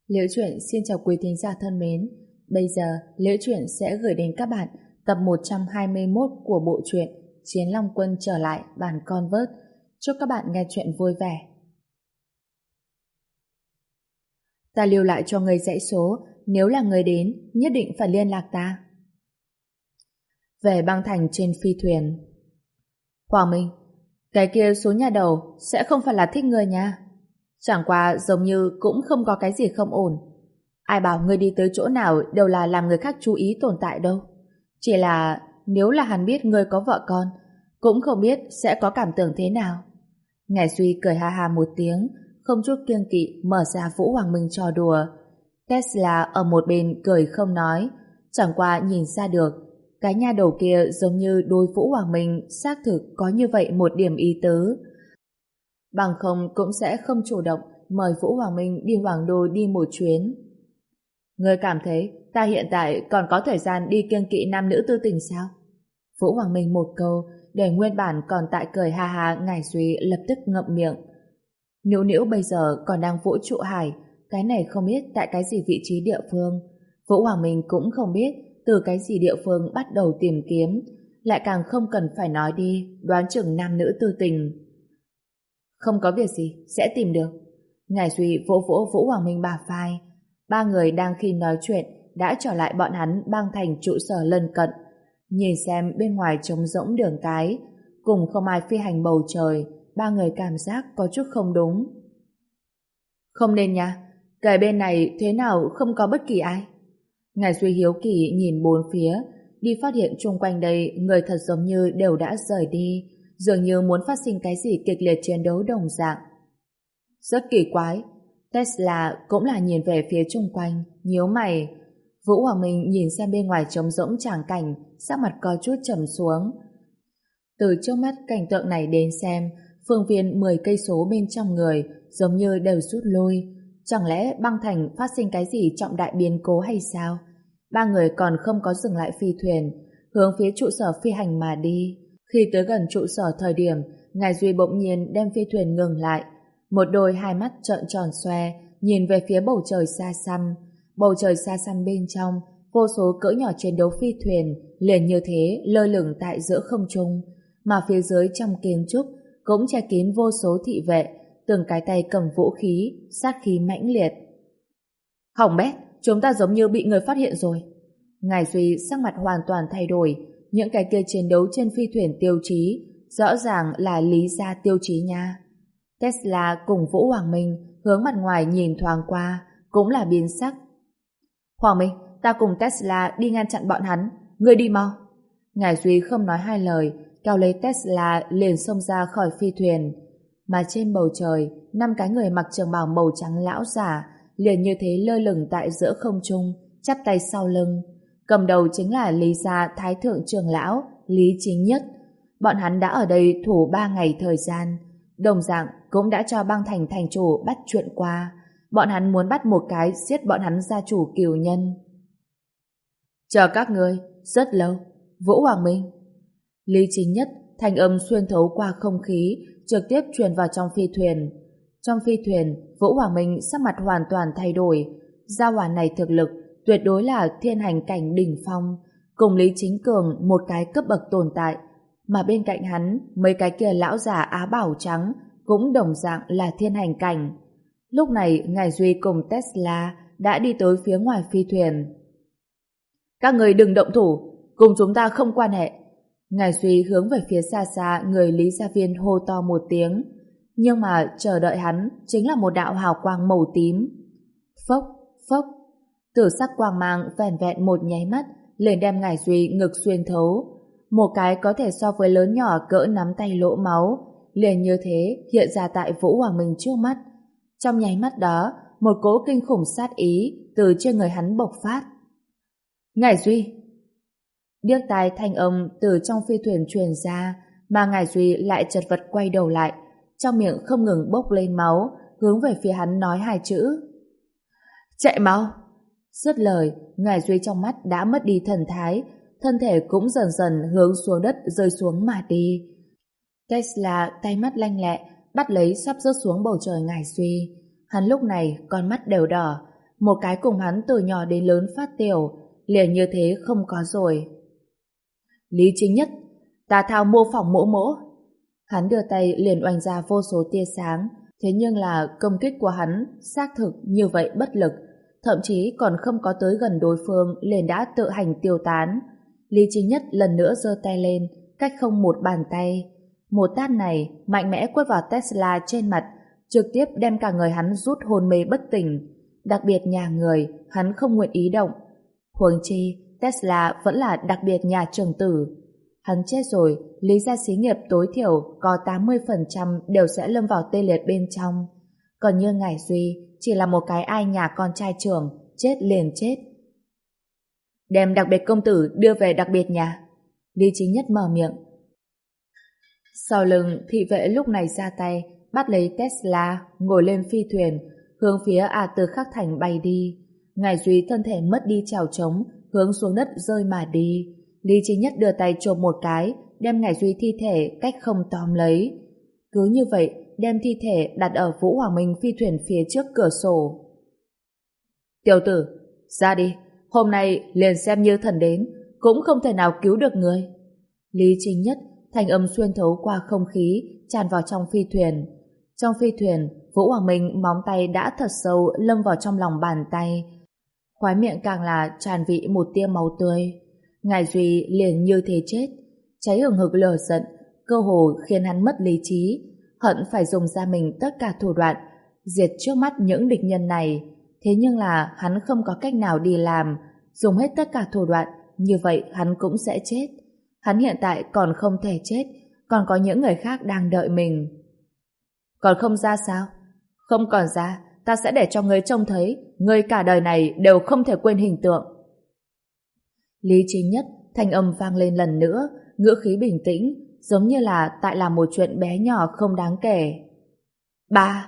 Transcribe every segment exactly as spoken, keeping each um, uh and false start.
Liễu Chuyện xin chào quý thính giả thân mến. Bây giờ Liễu Chuyện sẽ gửi đến các bạn tập một trăm hai mươi mốt của bộ truyện Chiến Long Quân trở lại bản Convert. Chúc các bạn nghe chuyện vui vẻ. Ta lưu lại cho người dãy số, nếu là người đến nhất định phải liên lạc ta. Về băng thành trên phi thuyền. Hoàng Minh, cái kia số nhà đầu sẽ không phải là thích người nha. Chẳng qua giống như cũng không có cái gì không ổn. Ai bảo ngươi đi tới chỗ nào đều là làm người khác chú ý tồn tại đâu. Chỉ là nếu là hắn biết ngươi có vợ con, cũng không biết sẽ có cảm tưởng thế nào. Ngải Duy cười ha ha một tiếng, không chút kiêng kỵ mở ra Vũ Hoàng Minh trò đùa. Tesla ở một bên cười không nói, chẳng qua nhìn ra được cái nha đầu kia giống như đối Vũ Hoàng Minh xác thực có như vậy một điểm ý tứ. Bằng không cũng sẽ không chủ động mời Vũ Hoàng Minh đi Hoàng Đô đi một chuyến. Ngươi cảm thấy ta hiện tại còn có thời gian đi kiêng kỵ nam nữ tư tình sao? Vũ Hoàng Minh một câu để nguyên bản còn tại cười ha ha Ngải Duy lập tức ngậm miệng. Nữu Nữu bây giờ còn đang vũ trụ hải, cái này không biết tại cái gì vị trí địa phương. Vũ Hoàng Minh cũng không biết từ cái gì địa phương bắt đầu tìm kiếm, lại càng không cần phải nói đi, đoán chừng nam nữ tư tình. Không có việc gì, sẽ tìm được. Ngải Duy vỗ vỗ Vũ Hoàng Minh bả vai. Ba người đang khi nói chuyện đã trở lại bọn hắn băng thành trụ sở lân cận. Nhìn xem bên ngoài trống rỗng đường cái, cùng không ai phi hành bầu trời, ba người cảm giác có chút không đúng. Không nên nha, cái bên này thế nào không có bất kỳ ai. Ngải Duy hiếu kỳ nhìn bốn phía, đi phát hiện chung quanh đây người thật giống như đều đã rời đi, dường như muốn phát sinh cái gì kịch liệt chiến đấu đồng dạng. Rất kỳ quái. Tesla cũng là nhìn về phía chung quanh, nhíu mày. Vũ Hoàng Minh nhìn xem bên ngoài trống rỗng tràng cảnh, sắc mặt có chút trầm xuống. Từ trước mắt cảnh tượng này đến xem, phương viên mười cây số bên trong người giống như đều rút lui. Chẳng lẽ băng thành phát sinh cái gì trọng đại biến cố hay sao? Ba người còn không có dừng lại phi thuyền, hướng phía trụ sở phi hành mà đi. Khi tới gần trụ sở thời điểm, Ngải Duy bỗng nhiên đem phi thuyền ngừng lại. Một đôi hai mắt trợn tròn xoe, nhìn về phía bầu trời xa xăm. Bầu trời xa xăm bên trong, vô số cỡ nhỏ chiến đấu phi thuyền liền như thế lơ lửng tại giữa không trung, mà phía dưới trong kiến trúc cũng che kín vô số thị vệ, từng cái tay cầm vũ khí, sát khí mãnh liệt. Hỏng bét, chúng ta giống như bị người phát hiện rồi. Ngải Duy sắc mặt hoàn toàn thay đổi, những cái kia chiến đấu trên phi thuyền tiêu chí rõ ràng là lý gia tiêu chí nha. Tesla cùng Vũ Hoàng Minh hướng mặt ngoài nhìn thoáng qua, cũng là biến sắc. Hoàng Minh, ta cùng Tesla đi ngăn chặn bọn hắn, ngươi đi mau. Ngải Duy không nói hai lời, kéo lấy Tesla liền xông ra khỏi phi thuyền. Mà trên bầu trời, năm cái người mặc trường bào màu trắng lão giả liền như thế lơ lửng tại giữa không trung, chắp tay sau lưng. Cầm đầu chính là Lý gia Thái thượng trưởng lão Lý Chính Nhất. Bọn hắn đã ở đây thủ ba ngày thời gian, đồng dạng cũng đã cho băng thành thành chủ bắt chuyện qua. Bọn hắn muốn bắt một cái giết bọn hắn gia chủ Cửu Nhân. Chờ các ngươi rất lâu. Vũ Hoàng Minh. Lý Chính Nhất thanh âm xuyên thấu qua không khí, trực tiếp truyền vào trong phi thuyền. Trong phi thuyền, Vũ Hoàng Minh sắc mặt hoàn toàn thay đổi. Gia hỏa này thực lực tuyệt đối là thiên hành cảnh đỉnh phong, cùng Lý Chính Cường một cái cấp bậc tồn tại. Mà bên cạnh hắn, mấy cái kia lão già á bảo trắng cũng đồng dạng là thiên hành cảnh. Lúc này, Ngải Duy cùng Tesla đã đi tới phía ngoài phi thuyền. Các người đừng động thủ, cùng chúng ta không quan hệ. Ngải Duy hướng về phía xa xa người Lý Gia Viên hô to một tiếng. Nhưng mà chờ đợi hắn chính là một đạo hào quang màu tím. Phốc, phốc. Tử sắc quang mang vẻn vẹn một nháy mắt liền đem Ngải Duy ngực xuyên thấu. Một cái có thể so với lớn nhỏ cỡ nắm tay lỗ máu liền như thế hiện ra tại Vũ Hoàng Minh trước mắt. Trong nháy mắt đó, một cỗ kinh khủng sát ý từ trên người hắn bộc phát. Ngải Duy! Điếc tai thanh âm từ trong phi thuyền truyền ra, mà Ngải Duy lại chật vật quay đầu lại, trong miệng không ngừng bốc lên máu, hướng về phía hắn nói hai chữ. Chạy mau! Dứt lời, Ngải Duy trong mắt đã mất đi thần thái, thân thể cũng dần dần hướng xuống đất rơi xuống mà đi. Tesla tay mắt lanh lẹ bắt lấy sắp rớt xuống bầu trời Ngải Duy. Hắn lúc này con mắt đều đỏ, một cái cùng hắn từ nhỏ đến lớn phát tiểu, liền như thế không có rồi. Lý Chính Nhất, ta thao mô phỏng mỗ mỗ. Hắn đưa tay liền oanh ra vô số tia sáng, thế nhưng là công kích của hắn xác thực như vậy bất lực, thậm chí còn không có tới gần đối phương liền đã tự hành tiêu tán. Lý Chính Nhất lần nữa giơ tay lên, cách không một bàn tay. Một tát này mạnh mẽ quất vào Tesla trên mặt, trực tiếp đem cả người hắn rút hôn mê bất tỉnh. Đặc biệt nhà người, hắn không nguyện ý động. Huống chi, Tesla vẫn là đặc biệt nhà trưởng tử. Hắn chết rồi, lý gia xí nghiệp tối thiểu có tám mươi phần trăm đều sẽ lâm vào tê liệt bên trong. Còn như Ngải Duy, chỉ là một cái ai nhà con trai trưởng, chết liền chết. Đem đặc biệt công tử đưa về đặc biệt nhà. Lý Chính Nhất mở miệng. Sau lưng, thị vệ lúc này ra tay, bắt lấy Tesla, ngồi lên phi thuyền, hướng phía A Tư Khắc Thành bay đi. Ngải Duy thân thể mất đi trèo trống, hướng xuống đất rơi mà đi. Lý Chính Nhất đưa tay chộp một cái, đem Ngải Duy thi thể cách không tóm lấy. Cứ như vậy, đem thi thể đặt ở Vũ Hoàng Minh phi thuyền phía trước cửa sổ. Tiểu tử, ra đi, hôm nay liền xem như thần đến, cũng không thể nào cứu được người. Lý Chính Nhất, thanh âm xuyên thấu qua không khí, tràn vào trong phi thuyền. Trong phi thuyền, Vũ Hoàng Minh móng tay đã thật sâu lâm vào trong lòng bàn tay. Khóe miệng càng là tràn vị một tia máu tươi. Ngải Duy liền như thế chết, cháy hừng hực lửa giận, cơ hồ khiến hắn mất lý trí, hận phải dùng ra mình tất cả thủ đoạn, diệt trước mắt những địch nhân này. Thế nhưng là hắn không có cách nào đi làm, dùng hết tất cả thủ đoạn, như vậy hắn cũng sẽ chết. Hắn hiện tại còn không thể chết, còn có những người khác đang đợi mình. Còn không ra sao? Không còn ra, ta sẽ để cho ngươi trông thấy, ngươi cả đời này đều không thể quên hình tượng. Lý Chính Nhất, thanh âm vang lên lần nữa, ngữ khí bình tĩnh, giống như là tại làm một chuyện bé nhỏ không đáng kể. Ba!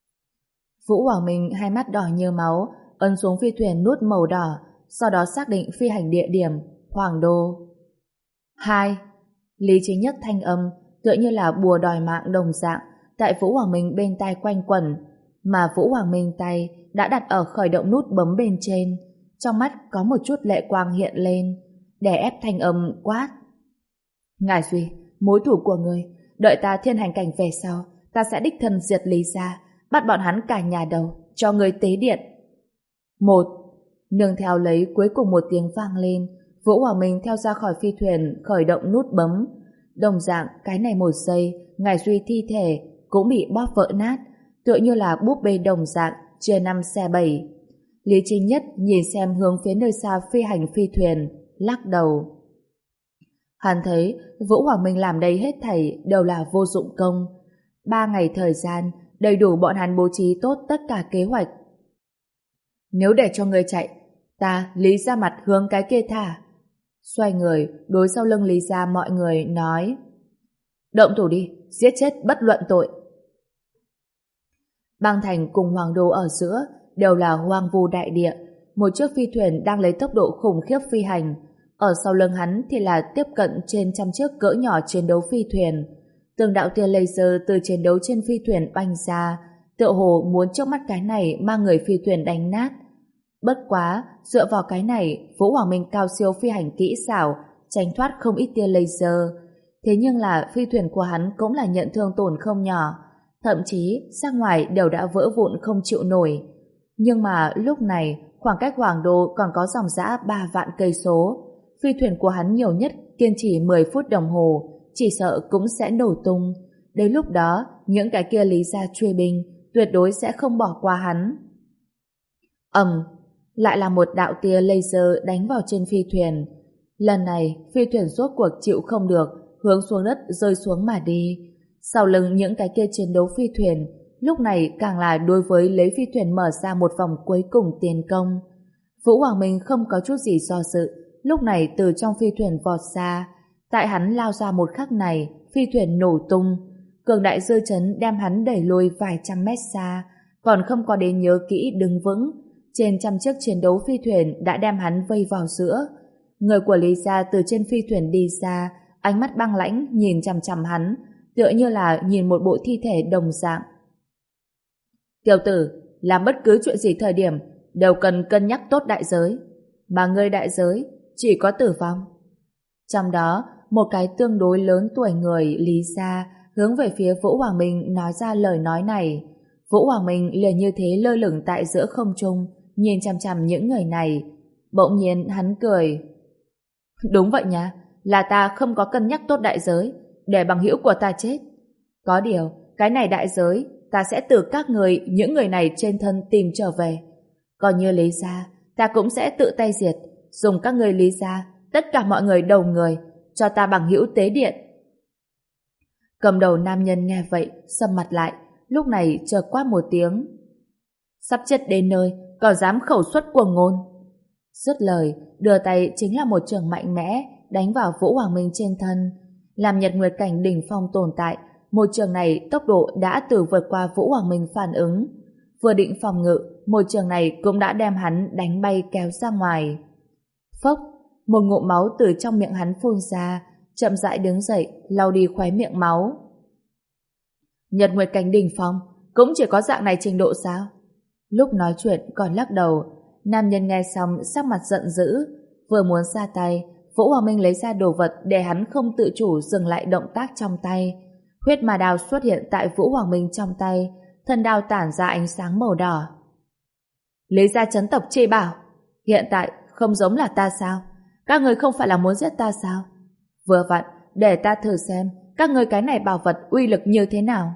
Vũ Hoàng Minh hai mắt đỏ như máu, ấn xuống phi thuyền nút màu đỏ, sau đó xác định phi hành địa điểm, Hoàng Đô. Hai! Lý Chính Nhất thanh âm, tựa như là bùa đòi mạng đồng dạng, tại Vũ Hoàng Minh bên tai quanh quẩn, mà Vũ Hoàng Minh tay đã đặt ở khởi động nút bấm bên trên. Trong mắt có một chút lệ quang hiện lên, đè ép thanh âm quát. Ngải Duy, mối thủ của người, đợi ta thiên hành cảnh về sau, ta sẽ đích thân diệt Lý gia, bắt bọn hắn cả nhà đầu, cho người tế điện. Một, nương theo lấy cuối cùng một tiếng vang lên, Vũ Hoàng Minh theo ra khỏi phi thuyền khởi động nút bấm. Đồng dạng cái này một giây, Ngải Duy thi thể cũng bị bóp vỡ nát, tựa như là búp bê đồng dạng chia năm xe bảy. Lý Chính Nhất nhìn xem hướng phía nơi xa phi hành phi thuyền, lắc đầu. Hắn thấy Vũ Hoàng Minh làm đây hết thảy đều là vô dụng công. Ba ngày thời gian đầy đủ bọn hắn bố trí tốt tất cả kế hoạch. Nếu để cho người chạy, ta Lý ra mặt hướng cái kia thả. Xoay người, đối sau lưng Lý ra mọi người nói. Động thủ đi, giết chết bất luận tội. Băng Thành cùng Hoàng Đô ở giữa đều là hoang vu đại địa. Một chiếc phi thuyền đang lấy tốc độ khủng khiếp phi hành. Ở sau lưng hắn thì là tiếp cận trên trăm chiếc cỡ nhỏ chiến đấu phi thuyền. Từng đạo tia laser từ chiến đấu trên phi thuyền oanh ra, tựa hồ muốn trước mắt cái này mang người phi thuyền đánh nát. Bất quá, dựa vào cái này, Vũ Hoàng Minh cao siêu phi hành kỹ xảo, tránh thoát không ít tia laser. Thế nhưng là phi thuyền của hắn cũng là nhận thương tổn không nhỏ, thậm chí ra ngoài đều đã vỡ vụn không chịu nổi. Nhưng mà lúc này, khoảng cách Hoàng Đô còn có dòng dã ba vạn cây số. Phi thuyền của hắn nhiều nhất kiên trì mười phút đồng hồ, chỉ sợ cũng sẽ nổ tung. Đến lúc đó, những cái kia Lý gia truy binh tuyệt đối sẽ không bỏ qua hắn. Ầm, lại là một đạo tia laser đánh vào trên phi thuyền. Lần này, phi thuyền rốt cuộc chịu không được, hướng xuống đất rơi xuống mà đi. Sau lưng những cái kia chiến đấu phi thuyền, lúc này càng là đối với lấy phi thuyền mở ra một vòng cuối cùng tiến công. Vũ Hoàng Minh không có chút gì do dự, lúc này từ trong phi thuyền vọt ra. Tại hắn lao ra một khắc này, phi thuyền nổ tung. Cường đại dư chấn đem hắn đẩy lùi vài trăm mét xa, còn không có đến nhớ kỹ đứng vững. Trên trăm chiếc chiến đấu phi thuyền đã đem hắn vây vào giữa. Người của Lý gia từ trên phi thuyền đi ra, ánh mắt băng lãnh nhìn chằm chằm hắn, tựa như là nhìn một bộ thi thể đồng dạng. Tiểu tử, làm bất cứ chuyện gì thời điểm đều cần cân nhắc tốt đại giới, mà ngươi đại giới chỉ có tử vong. Trong đó, một cái tương đối lớn tuổi người Lý gia hướng về phía Vũ Hoàng Minh nói ra lời nói này. Vũ Hoàng Minh liền như thế lơ lửng tại giữa không trung, nhìn chằm chằm những người này. Bỗng nhiên hắn cười. Đúng vậy nha, là ta không có cân nhắc tốt đại giới, để bằng hữu của ta chết. Có điều, cái này đại giới, ta sẽ từ các người, những người này trên thân tìm trở về. Còn như Lý gia, ta cũng sẽ tự tay diệt, dùng các người Lý gia, tất cả mọi người đầu người, cho ta bằng hữu tế điện. Cầm đầu nam nhân nghe vậy, sầm mặt lại, lúc này chợt quát một tiếng. Sắp chết đến nơi, còn dám khẩu xuất cuồng ngôn. Dứt lời, đưa tay chính là một trường mạnh mẽ, đánh vào Vũ Hoàng Minh trên thân. Làm Nhật Nguyệt Cảnh đỉnh phong tồn tại, một trường này tốc độ đã từ vượt qua Vũ Hoàng Minh phản ứng. Vừa định phòng ngự, một trường này cũng đã đem hắn đánh bay kéo ra ngoài. Phốc, một ngụm máu từ trong miệng hắn phun ra, chậm rãi đứng dậy, lau đi khóe miệng máu. Nhật Nguyệt Cảnh đỉnh phong, cũng chỉ có dạng này trình độ sao? Lúc nói chuyện còn lắc đầu, nam nhân nghe xong sắc mặt giận dữ, vừa muốn ra tay, Vũ Hoàng Minh lấy ra đồ vật để hắn không tự chủ dừng lại động tác trong tay. Huyết ma đao xuất hiện tại Vũ Hoàng Minh trong tay, thân đao tản ra ánh sáng màu đỏ. Lấy ra chấn tộc chi bảo, hiện tại không giống là ta sao? Các người không phải là muốn giết ta sao? Vừa vặn, để ta thử xem các người cái này bảo vật uy lực như thế nào.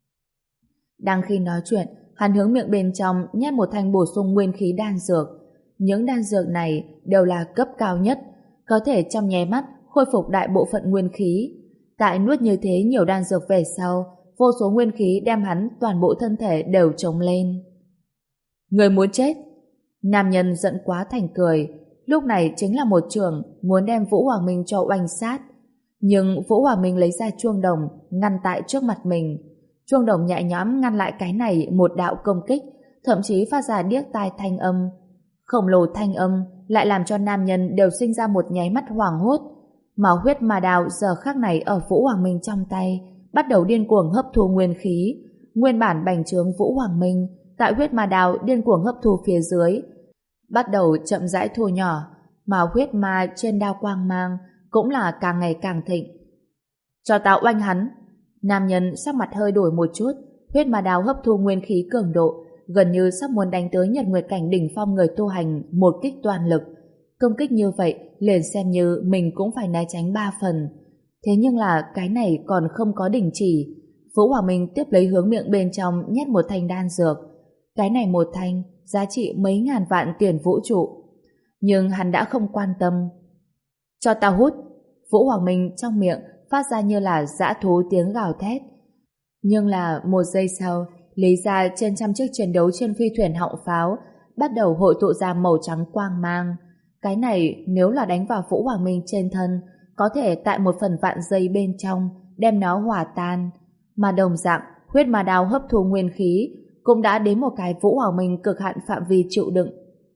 Đang khi nói chuyện, hắn hướng miệng bên trong nhét một thanh bổ sung nguyên khí đan dược. Những đan dược này đều là cấp cao nhất, có thể trong nháy mắt khôi phục đại bộ phận nguyên khí. Tại nuốt như thế nhiều đan dược về sau, vô số nguyên khí đem hắn toàn bộ thân thể đều trống lên. Người muốn chết? Nam nhân giận quá thành cười. Lúc này chính là một trường muốn đem Vũ Hoàng Minh cho oanh sát. Nhưng Vũ Hoàng Minh lấy ra chuông đồng ngăn tại trước mặt mình. Chuông đồng nhẹ nhõm ngăn lại cái này một đạo công kích, thậm chí phát ra điếc tai thanh âm. Khổng lồ thanh âm lại làm cho nam nhân đều sinh ra một nháy mắt hoảng hốt. Mà huyết ma đao giờ khắc này ở Vũ Hoàng Minh trong tay bắt đầu điên cuồng hấp thu nguyên khí. Nguyên bản bành trướng Vũ Hoàng Minh tại huyết ma đao điên cuồng hấp thu phía dưới, bắt đầu chậm rãi thu nhỏ, mà huyết ma trên đao quang mang cũng là càng ngày càng thịnh. Cho tao oanh hắn! Nam nhân sắc mặt hơi đổi một chút, huyết ma đao hấp thu nguyên khí cường độ, gần như sắp muốn đánh tới Nhật Nguyệt Cảnh đỉnh phong người tu hành một kích toàn lực. Công kích như vậy liền xem như mình cũng phải né tránh ba phần. Thế nhưng là cái này còn không có đình chỉ. Vũ Hoàng Minh tiếp lấy hướng miệng bên trong nhét một thanh đan dược. Cái này một thanh giá trị mấy ngàn vạn tiền vũ trụ. Nhưng hắn đã không quan tâm. Cho tao hút! Vũ Hoàng Minh trong miệng phát ra như là dã thú tiếng gào thét. Nhưng là một giây sau, lấy ra trên trăm chiếc chiến đấu trên phi thuyền họng pháo bắt đầu hội tụ ra màu trắng quang mang. Cái này nếu là đánh vào Vũ Hoàng Minh trên thân, có thể tại một phần vạn giây bên trong đem nó hòa tan. Mà đồng dạng, huyết ma đao hấp thu nguyên khí cũng đã đến một cái Vũ Hoàng Minh cực hạn phạm vi chịu đựng.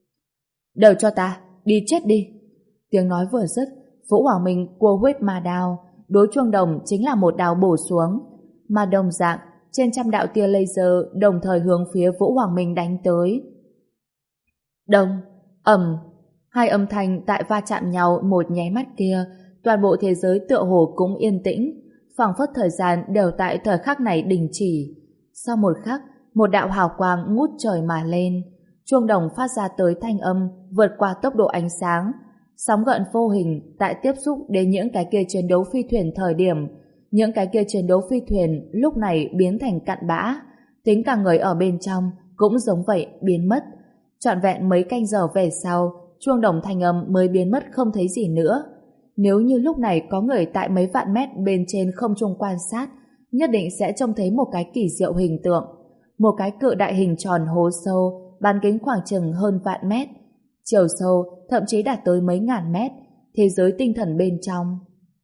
Đều cho ta, đi chết đi! Tiếng nói vừa dứt, Vũ Hoàng Minh cua huyết ma đao, đối chuông đồng chính là một đao bổ xuống. Mà đồng dạng, trên trăm đạo tia laser đồng thời hướng phía Vũ Hoàng Minh đánh tới. Đông, ầm, hai âm thanh tại va chạm nhau một nháy mắt kia, toàn bộ thế giới tựa hồ cũng yên tĩnh, phảng phất thời gian đều tại thời khắc này đình chỉ. Sau một khắc, một đạo hào quang ngút trời mà lên, chuông đồng phát ra tới thanh âm vượt qua tốc độ ánh sáng, sóng gợn vô hình tại tiếp xúc đến những cái kia chiến đấu phi thuyền thời điểm, những cái kia chiến đấu phi thuyền lúc này biến thành cặn bã, tính cả người ở bên trong cũng giống vậy biến mất. Trọn vẹn mấy canh giờ về sau, chuông đồng thanh âm mới biến mất không thấy gì nữa. Nếu như lúc này có người tại mấy vạn mét bên trên không trung quan sát, nhất định sẽ trông thấy một cái kỳ diệu hình tượng. Một cái cự đại hình tròn hố sâu, bán kính khoảng chừng hơn vạn mét. Chiều sâu thậm chí đạt tới mấy ngàn mét, thế giới tinh thần bên trong.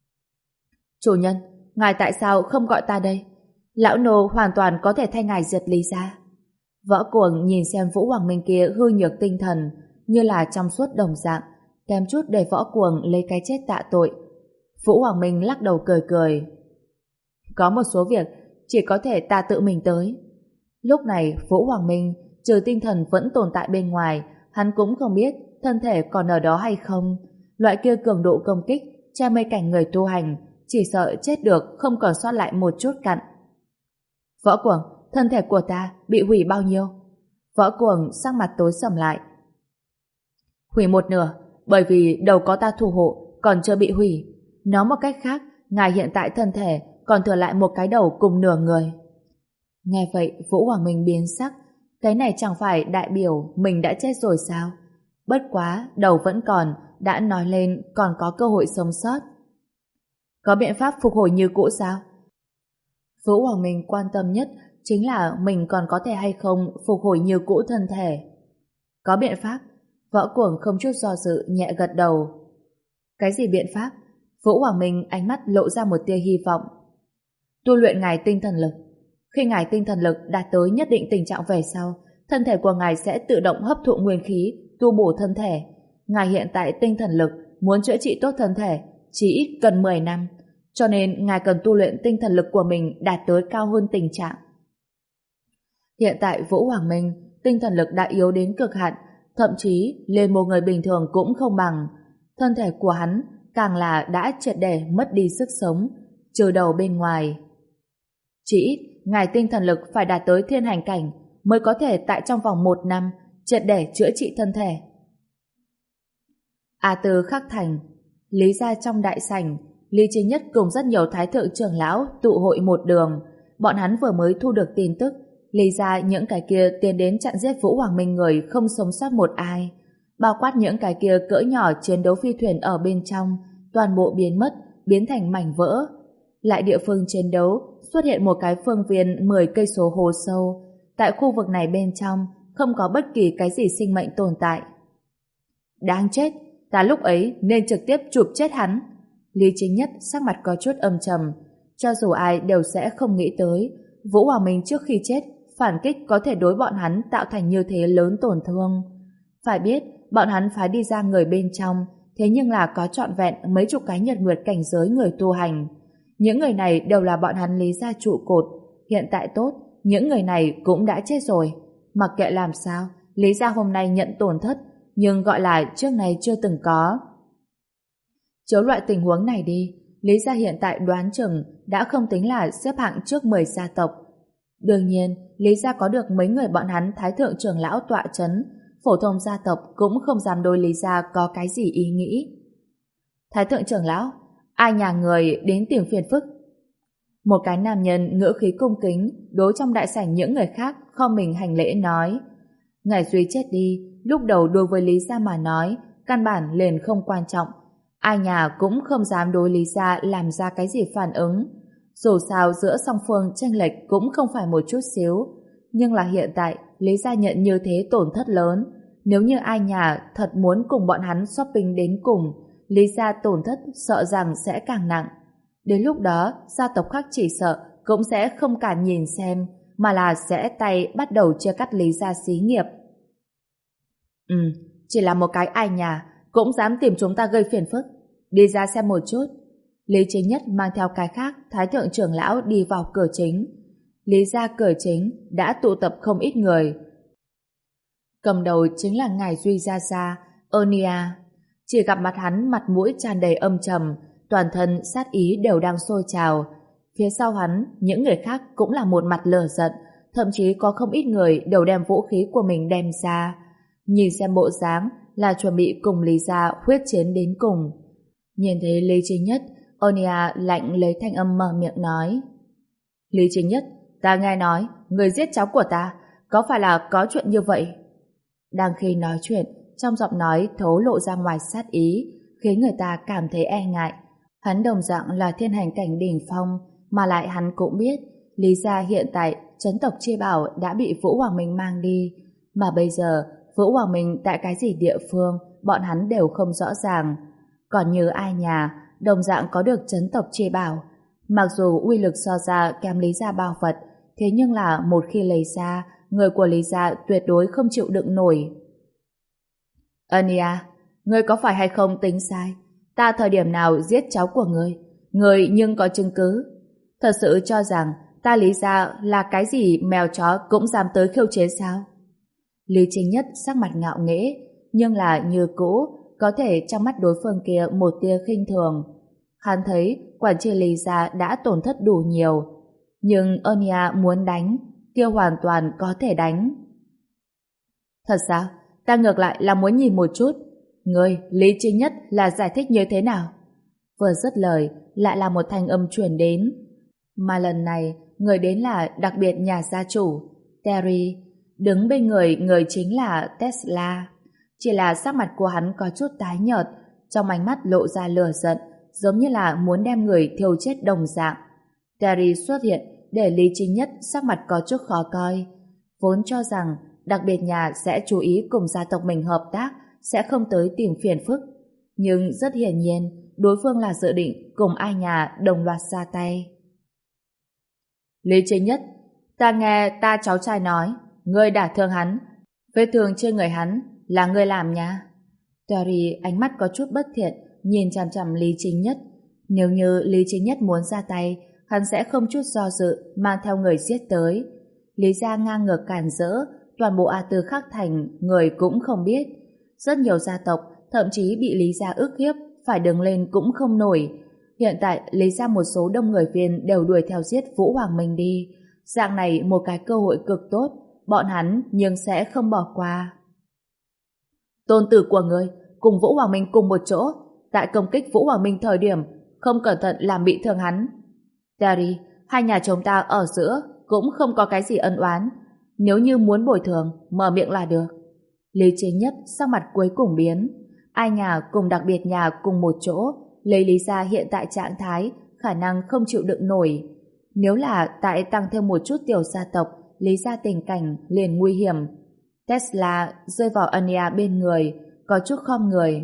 Chủ nhân, ngài tại sao không gọi ta đây? Lão nô hoàn toàn có thể thay ngài diệt Lý gia. Võ Cuồng nhìn xem Vũ Hoàng Minh kia hư nhược tinh thần, như là trong suốt đồng dạng, kém chút để Võ Cuồng lấy cái chết tạ tội. Vũ Hoàng Minh lắc đầu cười cười. Có một số việc chỉ có thể ta tự mình tới. Lúc này Vũ Hoàng Minh trừ tinh thần vẫn tồn tại bên ngoài, hắn cũng không biết thân thể còn ở đó hay không. Loại kia cường độ công kích, che mây cảnh người tu hành, chỉ sợ chết được không còn sót lại một chút cặn. Võ Cuồng, thân thể của ta bị hủy bao nhiêu? Võ Cuồng sắc mặt tối sầm lại. Hủy một nửa, bởi vì đầu có ta thủ hộ, còn chưa bị hủy. Nói một cách khác, ngài hiện tại thân thể còn thừa lại một cái đầu cùng nửa người. Nghe vậy, Vũ Hoàng Minh biến sắc. Cái này chẳng phải đại biểu mình đã chết rồi sao? Bất quá, đầu vẫn còn, đã nói lên còn có cơ hội sống sót. Có biện pháp phục hồi như cũ sao? Vũ Hoàng Minh quan tâm nhất chính là mình còn có thể hay không phục hồi như cũ thân thể. Có biện pháp. Võ Cuồng không chút do dự nhẹ gật đầu. Cái gì biện pháp? Vũ Hoàng Minh ánh mắt lộ ra một tia hy vọng. Tu luyện ngài tinh thần lực. Khi ngài tinh thần lực đạt tới nhất định tình trạng về sau, thân thể của ngài sẽ tự động hấp thụ nguyên khí, tu bổ thân thể. Ngài hiện tại tinh thần lực muốn chữa trị tốt thân thể chỉ ít cần mười năm, cho nên ngài cần tu luyện tinh thần lực của mình đạt tới cao hơn tình trạng. Hiện tại Vũ Hoàng Minh tinh thần lực đã yếu đến cực hạn, thậm chí lên một người bình thường cũng không bằng. Thân thể của hắn càng là đã triệt để mất đi sức sống, trừ đầu bên ngoài. Chỉ ít, ngài tinh thần lực phải đạt tới thiên hành cảnh mới có thể tại trong vòng một năm triệt để chữa trị thân thể. A Tư Khắc Thành, Lý gia trong đại sảnh, Lý Chính Nhất cùng rất nhiều thái thượng trưởng lão tụ hội một đường. Bọn hắn vừa mới thu được tin tức, Lý gia những cái kia tiến đến chặn giết Vũ Hoàng Minh người không sống sót một ai, bao quát những cái kia cỡ nhỏ chiến đấu phi thuyền ở bên trong, toàn bộ biến mất, biến thành mảnh vỡ. Lại địa phương chiến đấu xuất hiện một cái phương viên mười cây số hồ sâu. Tại khu vực này bên trong không có bất kỳ cái gì sinh mệnh tồn tại. Đáng chết, ta lúc ấy nên trực tiếp chụp chết hắn. Lý Chính Nhất sắc mặt có chút âm trầm. Cho dù ai đều sẽ không nghĩ tới Vũ Hoàng Minh trước khi chết phản kích có thể đối bọn hắn tạo thành như thế lớn tổn thương. Phải biết, bọn hắn phái đi ra người bên trong, thế nhưng là có trọn vẹn mấy chục cái nhật nguyệt cảnh giới người tu hành. Những người này đều là bọn hắn Lý gia trụ cột. Hiện tại tốt, những người này cũng đã chết rồi. Mặc kệ làm sao, Lý gia hôm nay nhận tổn thất, nhưng gọi là trước này chưa từng có. Chiếu loại tình huống này đi, Lý gia hiện tại đoán chừng đã không tính là xếp hạng trước mười gia tộc. Đương nhiên, Lý gia có được mấy người bọn hắn thái thượng trưởng lão tọa chấn, phổ thông gia tộc cũng không dám đối Lý gia có cái gì ý nghĩ. Thái thượng trưởng lão, ai nhà người đến tìm phiền phức? Một cái nam nhân ngữ khí cung kính đối trong đại sảnh những người khác khom mình hành lễ nói. Ngài Duy chết đi, lúc đầu đối với Lý gia mà nói, căn bản liền không quan trọng. Ai nhà cũng không dám đối Lý gia làm ra cái gì phản ứng. Dù sao giữa song phương chênh lệch cũng không phải một chút xíu. Nhưng là hiện tại, Lý gia nhận như thế tổn thất lớn. Nếu như ai nhà thật muốn cùng bọn hắn shopping đến cùng, Lý gia tổn thất sợ rằng sẽ càng nặng. Đến lúc đó, gia tộc khác chỉ sợ cũng sẽ không cả nhìn xem, mà là sẽ tay bắt đầu chia cắt Lý gia xí nghiệp. Ừ, chỉ là một cái ai nhà cũng dám tìm chúng ta gây phiền phức. Đi ra xem một chút. Lý Chính Nhất mang theo cái khác thái thượng trưởng lão đi vào cửa chính. Lý gia cửa chính đã tụ tập không ít người. Cầm đầu chính là ngài Duy Gia Gia, Onia. Chỉ gặp mặt hắn mặt mũi tràn đầy âm trầm, toàn thân sát ý đều đang sôi trào. Phía sau hắn, những người khác cũng là một mặt lửa giận, thậm chí có không ít người đều đem vũ khí của mình đem ra. Nhìn xem bộ dáng là chuẩn bị cùng Lý gia huyết chiến đến cùng. Nhìn thấy Lý Chính Nhất, Onia lạnh lấy thanh âm mở miệng nói. Lý Chính Nhất, ta nghe nói, người giết cháu của ta, có phải là có chuyện như vậy? Đang khi nói chuyện, trong giọng nói thấu lộ ra ngoài sát ý, khiến người ta cảm thấy e ngại. Hắn đồng dạng là thiên hành cảnh đỉnh phong, mà lại hắn cũng biết, Lý gia hiện tại chấn tộc chi bảo đã bị Vũ Hoàng Minh mang đi, mà bây giờ Vũ Hoàng Minh tại cái gì địa phương, bọn hắn đều không rõ ràng. Còn như ai nhà, đồng dạng có được chấn tộc chi bảo. Mặc dù uy lực so ra kém Lý gia bao phật, thế nhưng là một khi lấy ra, người của Lý gia tuyệt đối không chịu đựng nổi. Ania, ngươi có phải hay không tính sai? Ta thời điểm nào giết cháu của ngươi? Ngươi nhưng có chứng cứ. Thật sự cho rằng ta Lý gia là cái gì mèo chó cũng dám tới khiêu chiến sao? Lý Chính Nhất sắc mặt ngạo nghễ, nhưng là như cũ, có thể trong mắt đối phương kia một tia khinh thường. Hắn thấy quản trị Lý gia đã tổn thất đủ nhiều, nhưng Anya muốn đánh, kia hoàn toàn có thể đánh. Thật sao? Ta ngược lại là muốn nhìn một chút. Ngươi, Lý Chính Nhất là giải thích như thế nào? Vừa dứt lời, lại là một thanh âm truyền đến. Mà lần này, người đến là đặc biệt nhà gia chủ, Terry. Đứng bên người, người chính là Tesla. Chỉ là sắc mặt của hắn có chút tái nhợt, trong ánh mắt lộ ra lửa giận, giống như là muốn đem người thiêu chết đồng dạng. Terry xuất hiện để Lý Chính Nhất sắc mặt có chút khó coi. Vốn cho rằng đặc biệt nhà sẽ chú ý cùng gia tộc mình hợp tác, sẽ không tới tìm phiền phức. Nhưng rất hiển nhiên, đối phương là dự định cùng ai nhà đồng loạt ra tay. Lý Chính Nhất, ta nghe ta cháu trai nói, ngươi đả thương hắn, vết thương trên người hắn là ngươi làm nha. Terry ánh mắt có chút bất thiện, nhìn chằm chằm Lý Chính Nhất. Nếu như Lý Chính Nhất muốn ra tay, hắn sẽ không chút do dự mang theo người giết tới. Lý gia ngang ngược cản rỡ, toàn bộ A Tư Khắc Thành người cũng không biết. Rất nhiều gia tộc thậm chí bị Lý gia ức hiếp, phải đứng lên cũng không nổi. Hiện tại Lý gia một số đông người viên đều đuổi theo giết Vũ Hoàng Minh đi. Dạng này một cái cơ hội cực tốt, bọn hắn nhưng sẽ không bỏ qua. Tôn tử của ngươi cùng Vũ Hoàng Minh cùng một chỗ, tại công kích Vũ Hoàng Minh thời điểm không cẩn thận làm bị thương hắn. Terry, hai nhà chúng ta ở giữa cũng không có cái gì ân oán. Nếu như muốn bồi thường, mở miệng là được. Lý Chính Nhất sắc mặt cuối cùng biến. Ai nhà cùng đặc biệt nhà cùng một chỗ, lấy Lý gia hiện tại trạng thái, khả năng không chịu đựng nổi. Nếu là tại tăng thêm một chút tiểu gia tộc, Lý gia tình cảnh liền nguy hiểm. Tesla rơi vào Anya bên người, có chút khom người.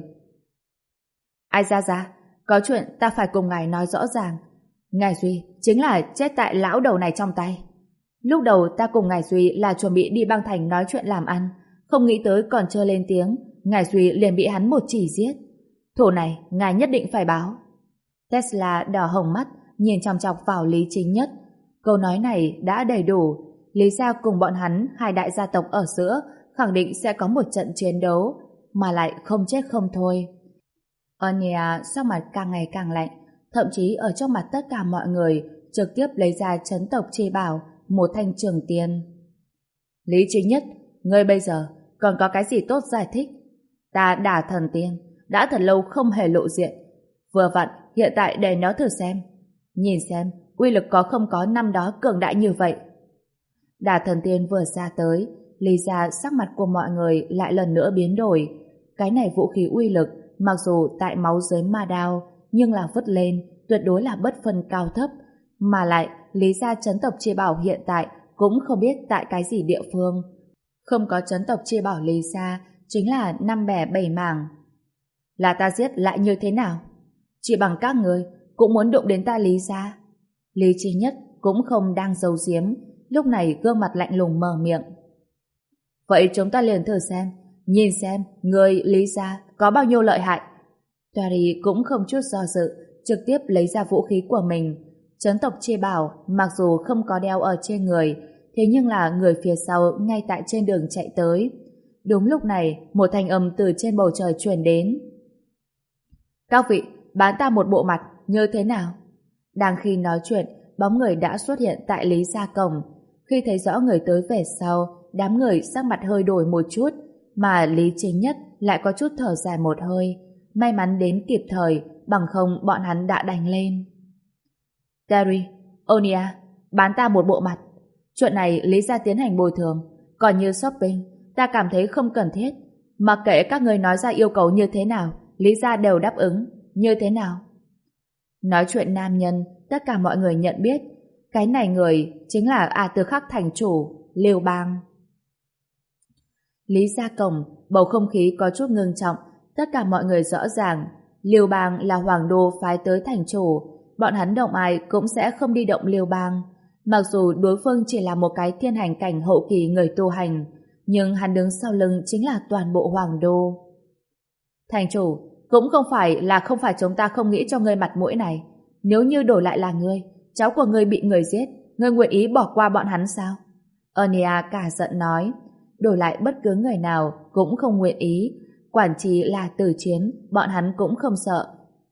Ai ra ra, có chuyện ta phải cùng ngài nói rõ ràng. Ngài Duy chính là chết tại lão đầu này trong tay. Lúc đầu ta cùng ngài Duy là chuẩn bị đi băng thành nói chuyện làm ăn, không nghĩ tới còn chưa lên tiếng, ngài Duy liền bị hắn một chỉ giết. Thù này ngài nhất định phải báo. Tesla đỏ hồng mắt, nhìn chòng chọc vào Lý Chính Nhất. Câu nói này đã đầy đủ. Lý gia cùng bọn hắn hai đại gia tộc ở giữa khẳng định sẽ có một trận chiến đấu, mà lại không chết không thôi. Anya sắc mặt càng ngày càng lạnh, thậm chí ở trong mặt tất cả mọi người trực tiếp lấy ra chấn tộc chi bảo, một thanh trường tiên. Lý Chính Nhất, ngươi bây giờ còn có cái gì tốt giải thích? Ta đả thần tiên đã thật lâu không hề lộ diện, vừa vặn hiện tại để nó thử xem, nhìn xem uy lực có không có năm đó cường đại như vậy. Đả thần tiên vừa ra tới, Lý gia sắc mặt của mọi người lại lần nữa biến đổi. Cái này vũ khí uy lực mặc dù tại máu giới ma đao, nhưng là vứt lên tuyệt đối là bất phân cao thấp, mà lại Lý gia chấn tộc chi bảo hiện tại cũng không biết tại cái gì địa phương. Không có chấn tộc chi bảo Lý gia chính là năm bẻ bảy mảng. Là ta giết lại như thế nào? Chỉ bằng các người cũng muốn đụng đến ta Lý gia? Lý Chính Nhất cũng không đang giấu giếm, lúc này gương mặt lạnh lùng mở miệng. Vậy chúng ta liền thử xem, nhìn xem người Lý gia có bao nhiêu lợi hại. Terry cũng không chút do dự, trực tiếp lấy ra vũ khí của mình. Chấn tộc chi bảo mặc dù không có đeo ở trên người, thế nhưng là người phía sau ngay tại trên đường chạy tới. Đúng lúc này, một thanh âm từ trên bầu trời truyền đến. Các vị, bán ta một bộ mặt, như thế nào? Đang khi nói chuyện, bóng người đã xuất hiện tại Lý gia cổng. Khi thấy rõ người tới về sau, đám người sắc mặt hơi đổi một chút, mà Lý Chính Nhất lại có chút thở dài một hơi. May mắn đến kịp thời, bằng không bọn hắn đã đánh lên. Terry, Onia, bán ta một bộ mặt. Chuyện này Lý gia tiến hành bồi thường, còn như shopping, ta cảm thấy không cần thiết. Mặc kệ các người nói ra yêu cầu như thế nào, Lý gia đều đáp ứng. Như thế nào? Nói chuyện nam nhân, tất cả mọi người nhận biết. Cái này người chính là A Tư Khắc thành chủ, Liêu Bang. Lý gia cổng, bầu không khí có chút ngưng trọng. Tất cả mọi người rõ ràng, Liêu Bang là hoàng đô phái tới thành chủ. Bọn hắn động ai cũng sẽ không đi động Liêu Bang. Mặc dù đối phương chỉ là một cái thiên hành cảnh hậu kỳ người tu hành, nhưng hắn đứng sau lưng chính là toàn bộ hoàng đô. Thành chủ, cũng không phải là không phải chúng ta không nghĩ cho ngươi mặt mũi này. Nếu như đổi lại là ngươi, cháu của ngươi bị người giết, ngươi nguyện ý bỏ qua bọn hắn sao? Anya cả giận nói. đổi lại bất cứ người nào cũng không nguyện ý. Quản chi là tử chiến, bọn hắn cũng không sợ.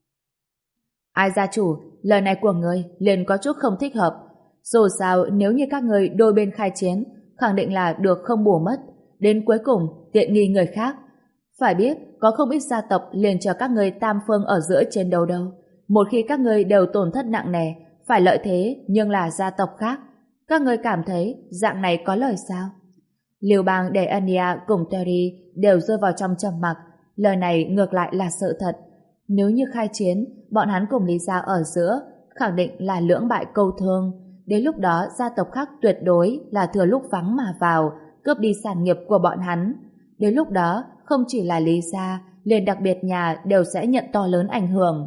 Ai gia chủ, lời này của ngươi liền có chút không thích hợp. Dù sao nếu như các ngươi đôi bên khai chiến, khẳng định là được không bù mất, đến cuối cùng tiện nghi người khác. Phải biết, có không ít gia tộc liền chờ các ngươi tam phương ở giữa chiến đấu đâu. Một khi các ngươi đều tổn thất nặng nề, phải lợi thế nhưng là gia tộc khác. Các ngươi cảm thấy dạng này có lời sao? Liêu Bang để Anya cùng Terry đều rơi vào trong trầm mặc. Lời này ngược lại là sự thật. Nếu như khai chiến, bọn hắn cùng Lý gia ở giữa khẳng định là lưỡng bại câu thương. Đến lúc đó gia tộc khác tuyệt đối là thừa lúc vắng mà vào, cướp đi sản nghiệp của bọn hắn. Đến lúc đó không chỉ là Lý gia, liền đặc biệt nhà đều sẽ nhận to lớn ảnh hưởng.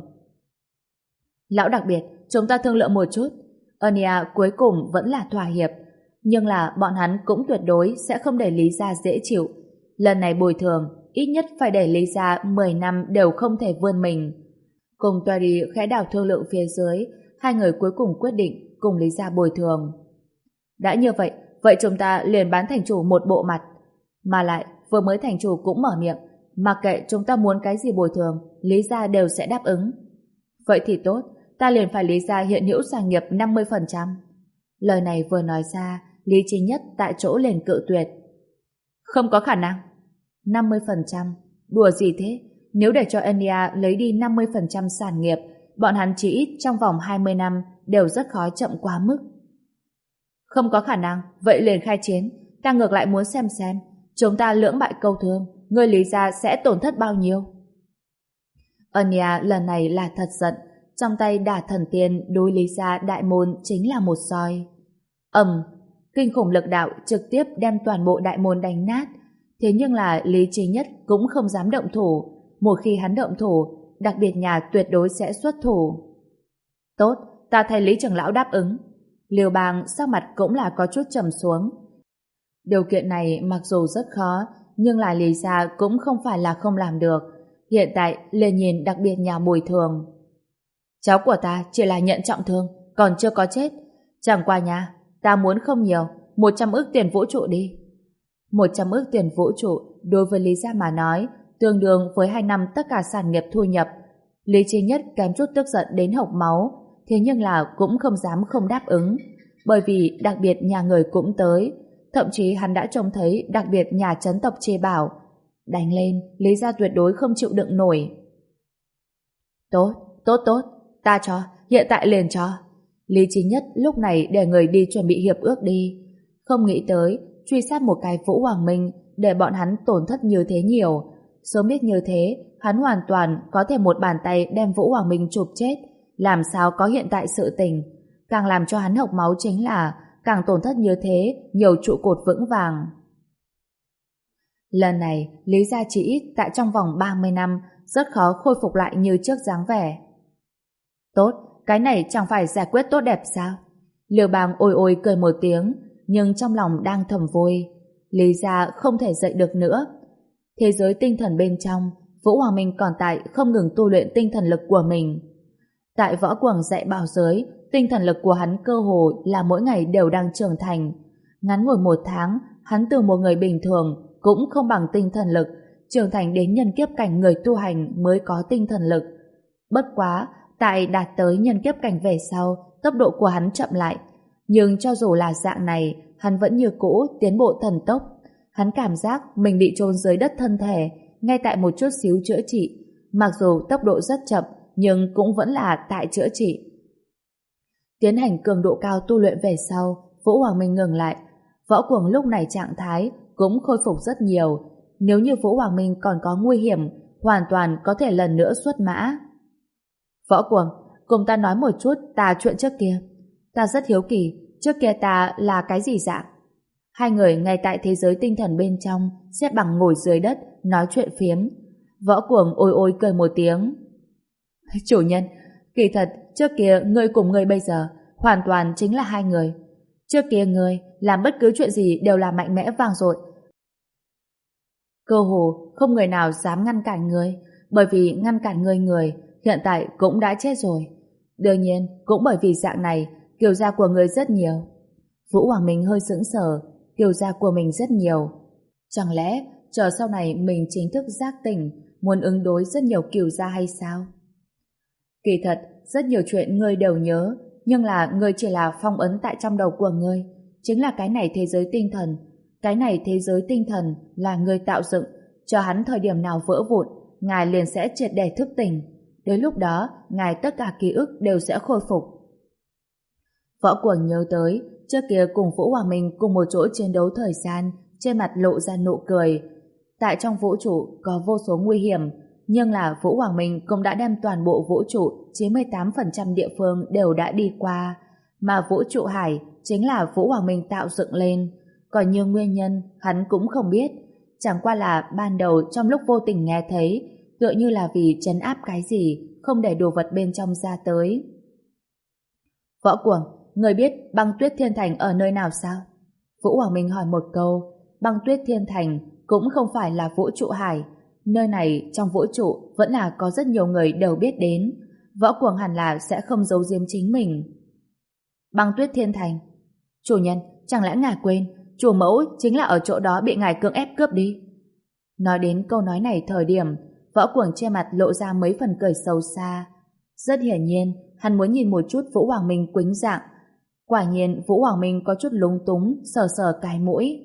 Lão đặc biệt, chúng ta thương lượng một chút. Anya cuối cùng vẫn là thỏa hiệp, nhưng là bọn hắn cũng tuyệt đối sẽ không để Lý gia dễ chịu. Lần này bồi thường ít nhất phải để Lý gia mười năm đều không thể vươn mình. Cùng Terry khẽ đảo thương lượng phía dưới, hai người cuối cùng quyết định cùng Lý gia bồi thường. Đã như vậy, vậy chúng ta liền bán thành chủ một bộ mặt. Mà lại, vừa mới thành chủ cũng mở miệng, mặc kệ chúng ta muốn cái gì bồi thường, Lý gia đều sẽ đáp ứng. Vậy thì tốt, ta liền phải Lý gia hiện hữu sản nghiệp năm mươi phần trăm. Lời này vừa nói ra, Lý Chính Nhất tại chỗ liền cự tuyệt. Không có khả năng. năm mươi phần trăm? Đùa gì thế? Nếu để cho Anya lấy đi năm mươi phần trăm sản nghiệp, bọn hắn chỉ ít trong vòng hai mươi năm đều rất khó chậm quá mức. Không có khả năng, vậy liền khai chiến. Ta ngược lại muốn xem xem, chúng ta lưỡng bại câu thương, người Lý gia sẽ tổn thất bao nhiêu? Anya lần này là thật giận, trong tay đả thần tiên đối Lý gia đại môn chính là một roi. Ầm, kinh khủng lực đạo trực tiếp đem toàn bộ đại môn đánh nát. Thế nhưng là Lý Chí Nhất cũng không dám động thủ. Một khi hắn động thủ, đặc biệt nhà tuyệt đối sẽ xuất thủ. Tốt, ta thay Lý trưởng lão đáp ứng. Liêu Bang sắc mặt cũng là có chút trầm xuống. Điều kiện này mặc dù rất khó, nhưng là Lý gia cũng không phải là không làm được. Hiện tại liền nhìn đặc biệt nhà bồi thường. Cháu của ta chỉ là nhận trọng thương, còn chưa có chết. Chẳng qua nha, ta muốn không nhiều, một trăm ức tiền vũ trụ đi. Một trăm ức tiền vũ trụ đối với Lý gia mà nói tương đương với hai năm tất cả sản nghiệp thu nhập. Lý Chí Nhất kém chút tức giận đến hộc máu, thế nhưng là cũng không dám không đáp ứng, bởi vì đặc biệt nhà người cũng tới, thậm chí hắn đã trông thấy đặc biệt nhà chấn tộc chê bảo. Đánh lên, Lý gia tuyệt đối không chịu đựng nổi. Tốt, tốt tốt, ta cho, hiện tại liền cho. Lý Chí Nhất lúc này để người đi chuẩn bị hiệp ước đi. Không nghĩ tới truy sát một cái Vũ Hoàng Minh để bọn hắn tổn thất như thế nhiều. Sớm biết như thế, hắn hoàn toàn có thể một bàn tay đem Vũ Hoàng Minh chụp chết. Làm sao có hiện tại sự tình. Càng làm cho hắn hộc máu chính là càng tổn thất như thế, nhiều trụ cột vững vàng. Lần này, Lý gia chỉ ít tại trong vòng ba mươi năm rất khó khôi phục lại như trước dáng vẻ. Tốt, cái này chẳng phải giải quyết tốt đẹp sao? Liêu Bang ôi ôi cười một tiếng, nhưng trong lòng đang thầm vui. Lý gia không thể dậy được nữa. Thế giới tinh thần bên trong, Vũ Hoàng Minh còn tại không ngừng tu luyện tinh thần lực của mình. Tại võ quầng dạy bảo giới, tinh thần lực của hắn cơ hồ là mỗi ngày đều đang trưởng thành. Ngắn ngủi một tháng, hắn từ một người bình thường cũng không bằng tinh thần lực, trưởng thành đến nhân kiếp cảnh người tu hành mới có tinh thần lực. Bất quá, tại đạt tới nhân kiếp cảnh về sau, tốc độ của hắn chậm lại. Nhưng cho dù là dạng này, hắn vẫn như cũ tiến bộ thần tốc. Hắn cảm giác mình bị chôn dưới đất thân thể, ngay tại một chút xíu chữa trị. Mặc dù tốc độ rất chậm, nhưng cũng vẫn là tại chữa trị. Tiến hành cường độ cao tu luyện về sau, Vũ Hoàng Minh ngừng lại. Võ Cuồng lúc này trạng thái cũng khôi phục rất nhiều. Nếu như Vũ Hoàng Minh còn có nguy hiểm, hoàn toàn có thể lần nữa xuất mã. Võ Cuồng, cùng ta nói một chút ta chuyện trước kia. Ta rất hiếu kỳ, trước kia ta là cái gì dạng? Hai người ngay tại thế giới tinh thần bên trong, xếp bằng ngồi dưới đất, nói chuyện phiếm. Võ Cuồng ôi ôi cười một tiếng. Chủ nhân, kỳ thật, trước kia ngươi cùng ngươi bây giờ, hoàn toàn chính là hai người. Trước kia ngươi, làm bất cứ chuyện gì đều là mạnh mẽ vang dội. Cơ hồ, không người nào dám ngăn cản ngươi, bởi vì ngăn cản ngươi người, hiện tại cũng đã chết rồi. Đương nhiên, cũng bởi vì dạng này, kiều gia của ngươi rất nhiều. Vũ Hoàng Minh hơi sững sờ, kiều gia của mình rất nhiều. Chẳng lẽ chờ sau này mình chính thức giác tỉnh, muốn ứng đối rất nhiều cửu gia hay sao? Kỳ thật, rất nhiều chuyện ngươi đều nhớ, nhưng là ngươi chỉ là phong ấn tại trong đầu của ngươi, chính là cái này thế giới tinh thần. Cái này thế giới tinh thần là ngươi tạo dựng, cho hắn thời điểm nào vỡ vụn, ngài liền sẽ triệt để thức tỉnh. Đến lúc đó, ngài tất cả ký ức đều sẽ khôi phục. Võ Cuồng nhớ tới, trước kia cùng Vũ Hoàng Minh cùng một chỗ chiến đấu thời gian, trên mặt lộ ra nụ cười. Tại trong vũ trụ có vô số nguy hiểm, nhưng là Vũ Hoàng Minh cũng đã đem toàn bộ vũ trụ chín mươi tám phần trăm địa phương đều đã đi qua, mà vũ trụ hải chính là Vũ Hoàng Minh tạo dựng lên. Còn nhiều nguyên nhân hắn cũng không biết, chẳng qua là ban đầu trong lúc vô tình nghe thấy, tựa như là vì trấn áp cái gì, không để đồ vật bên trong ra tới. Võ Cuồng, người biết băng tuyết thiên thành ở nơi nào sao? Vũ Hoàng Minh hỏi một câu. Băng tuyết thiên thành cũng không phải là vũ trụ hải. Nơi này trong vũ trụ vẫn là có rất nhiều người đều biết đến. Võ Cuồng hẳn là sẽ không giấu giếm chính mình. Băng tuyết thiên thành. Chủ nhân, chẳng lẽ ngài quên chủ mẫu chính là ở chỗ đó bị ngài cưỡng ép cướp đi? Nói đến câu nói này thời điểm, Võ Cuồng trên mặt lộ ra mấy phần cười sâu xa. Rất hiển nhiên, hắn muốn nhìn một chút Vũ Hoàng Minh quĩnh dạng. Quả nhiên Vũ Hoàng Minh có chút lúng túng, sờ sờ cái mũi.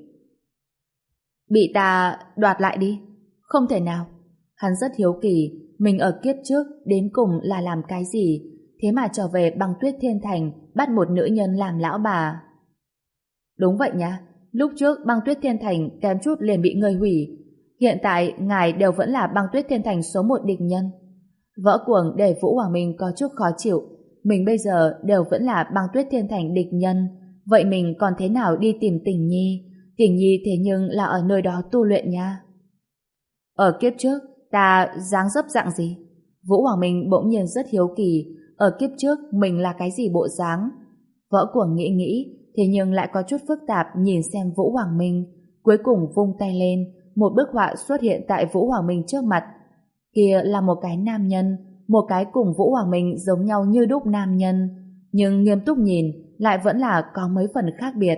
Bị ta đoạt lại đi. Không thể nào. Hắn rất hiếu kỳ, mình ở kiếp trước đến cùng là làm cái gì, thế mà trở về băng tuyết thiên thành bắt một nữ nhân làm lão bà. Đúng vậy nha, lúc trước băng tuyết thiên thành kém chút liền bị người hủy. Hiện tại ngài đều vẫn là băng tuyết thiên thành số một địch nhân. Võ Cuồng để Vũ Hoàng Minh có chút khó chịu. Mình bây giờ đều vẫn là băng tuyết thiên thành địch nhân, vậy mình còn thế nào đi tìm Tình Nhi? Tình Nhi thế nhưng là ở nơi đó tu luyện nha. Ở kiếp trước ta dáng dấp dạng gì? Vũ Hoàng Minh bỗng nhiên rất hiếu kỳ, ở kiếp trước mình là cái gì bộ dáng? Võ Cuồng nghĩ nghĩ, thế nhưng lại có chút phức tạp nhìn xem Vũ Hoàng Minh, cuối cùng vung tay lên, một bức họa xuất hiện tại Vũ Hoàng Minh trước mặt. Kia là một cái nam nhân, một cái cùng Vũ Hoàng Minh giống nhau như đúc nam nhân, nhưng nghiêm túc nhìn lại vẫn là có mấy phần khác biệt.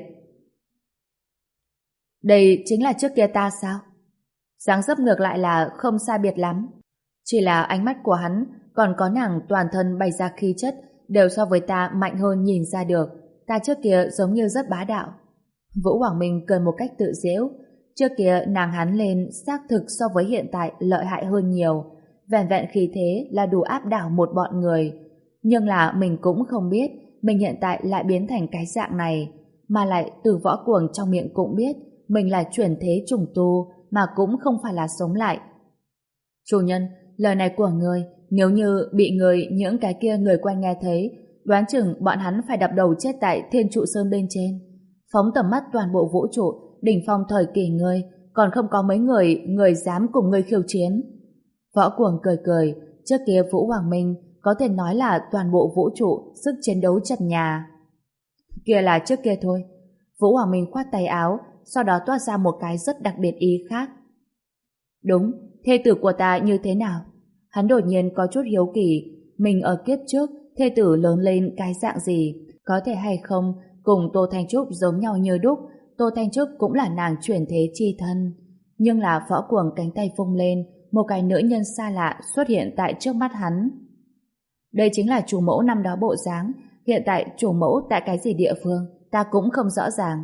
Đây chính là trước kia ta sao? Dáng dấp ngược lại là không sai biệt lắm, chỉ là ánh mắt của hắn còn có nàng toàn thân bày ra khí chất đều so với ta mạnh hơn nhìn ra được. Ta trước kia giống như rất bá đạo. Vũ Hoàng Minh cười một cách tự giễu. Trước kia nàng hắn lên xác thực so với hiện tại lợi hại hơn nhiều, vẻn vẹn khí thế là đủ áp đảo một bọn người. Nhưng là mình cũng không biết mình hiện tại lại biến thành cái dạng này, mà lại từ Võ Cuồng trong miệng cũng biết mình là chuyển thế trùng tu, mà cũng không phải là sống lại. Chủ nhân, lời này của người nếu như bị người những cái kia người quen nghe thấy, đoán chừng bọn hắn phải đập đầu chết tại Thiên Trụ Sơn bên trên. Phóng tầm mắt toàn bộ vũ trụ, đỉnh phong thời kỳ ngươi, còn không có mấy người người dám cùng ngươi khiêu chiến. Võ Cuồng cười cười, trước kia Vũ Hoàng Minh có thể nói là toàn bộ vũ trụ sức chiến đấu chật nhà. Kia là trước kia thôi. Vũ Hoàng Minh khoát tay áo, sau đó toát ra một cái rất đặc biệt ý khác. Đúng, thê tử của ta như thế nào? Hắn đột nhiên có chút hiếu kỳ, mình ở kiếp trước thê tử lớn lên cái dạng gì, có thể hay không cùng Tô Thanh Trúc giống nhau như đúc. Tô Thanh Trúc cũng là nàng chuyển thế chi thân. Nhưng là Võ Cuồng cánh tay vung lên, một cái nữ nhân xa lạ xuất hiện tại trước mắt hắn. Đây chính là chủ mẫu năm đó bộ dáng, hiện tại chủ mẫu tại cái gì địa phương ta cũng không rõ ràng.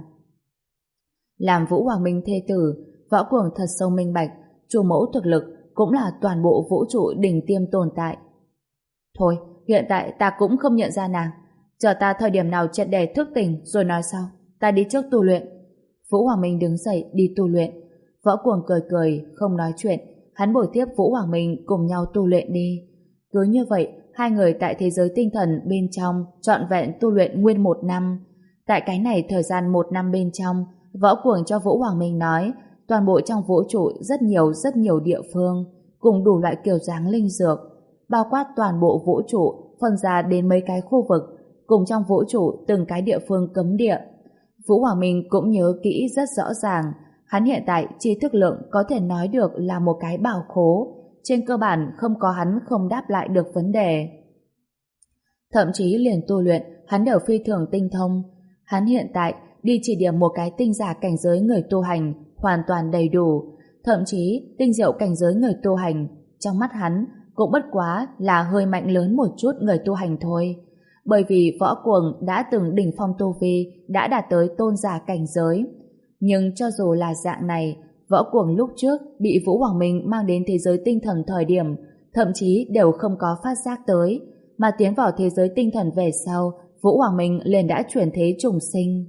Làm Vũ Hoàng Minh thê tử, Võ Cuồng thật sâu minh bạch, chủ mẫu thực lực cũng là toàn bộ vũ trụ đỉnh tiêm tồn tại. Thôi, hiện tại ta cũng không nhận ra nàng, chờ ta thời điểm nào triệt để thức tỉnh rồi nói sau, ta đi trước tu luyện. Vũ Hoàng Minh đứng dậy đi tu luyện. Võ Cuồng cười cười, không nói chuyện, hắn bồi tiếp Vũ Hoàng Minh cùng nhau tu luyện đi. Cứ như vậy, hai người tại thế giới tinh thần bên trong trọn vẹn tu luyện nguyên một năm. Tại cái này thời gian một năm bên trong, Võ Cuồng cho Vũ Hoàng Minh nói, toàn bộ trong vũ trụ rất nhiều rất nhiều địa phương, cùng đủ loại kiểu dáng linh dược, bao quát toàn bộ vũ trụ, phân ra đến mấy cái khu vực, cùng trong vũ trụ từng cái địa phương cấm địa. Vũ Hoàng Minh cũng nhớ kỹ rất rõ ràng, hắn hiện tại tri thức lượng có thể nói được là một cái bảo khố, trên cơ bản không có hắn không đáp lại được vấn đề. Thậm chí liền tu luyện, hắn đều phi thường tinh thông. Hắn hiện tại đi chỉ điểm một cái tinh giả cảnh giới người tu hành, hoàn toàn đầy đủ, thậm chí tinh diệu cảnh giới người tu hành trong mắt hắn cũng bất quá là hơi mạnh lớn một chút người tu hành thôi. Bởi vì Võ Cuồng đã từng đỉnh phong tu vi, đã đạt tới tôn giả cảnh giới. Nhưng cho dù là dạng này, Võ Cuồng lúc trước bị Vũ Hoàng Minh mang đến thế giới tinh thần thời điểm, thậm chí đều không có phát giác tới, mà tiến vào thế giới tinh thần về sau, Vũ Hoàng Minh liền đã chuyển thế trùng sinh.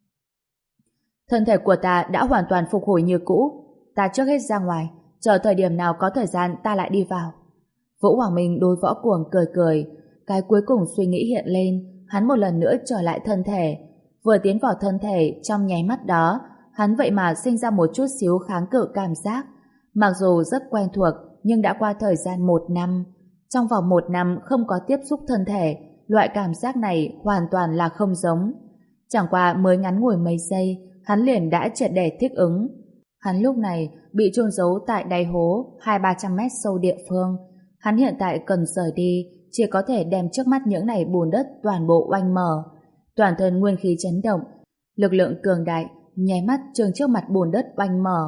Thân thể của ta đã hoàn toàn phục hồi như cũ, ta trước hết ra ngoài, chờ thời điểm nào có thời gian ta lại đi vào. Vũ Hoàng Minh đối Võ Cuồng cười cười, cái cuối cùng suy nghĩ hiện lên, hắn một lần nữa trở lại thân thể. Vừa tiến vào thân thể, trong nháy mắt đó, hắn vậy mà sinh ra một chút xíu kháng cự cảm giác. Mặc dù rất quen thuộc, nhưng đã qua thời gian một năm. Trong vòng một năm không có tiếp xúc thân thể, loại cảm giác này hoàn toàn là không giống. Chẳng qua mới ngắn ngủi mấy giây, hắn liền đã triệt để thích ứng. Hắn lúc này bị chôn giấu tại đáy hố hai ba trăm mét sâu địa phương. Hắn hiện tại cần rời đi, chỉ có thể đem trước mắt những này bùn đất toàn bộ oanh mở. Toàn thân nguyên khí chấn động, lực lượng cường đại, nháy mắt trương trước mặt bùn đất oanh mở.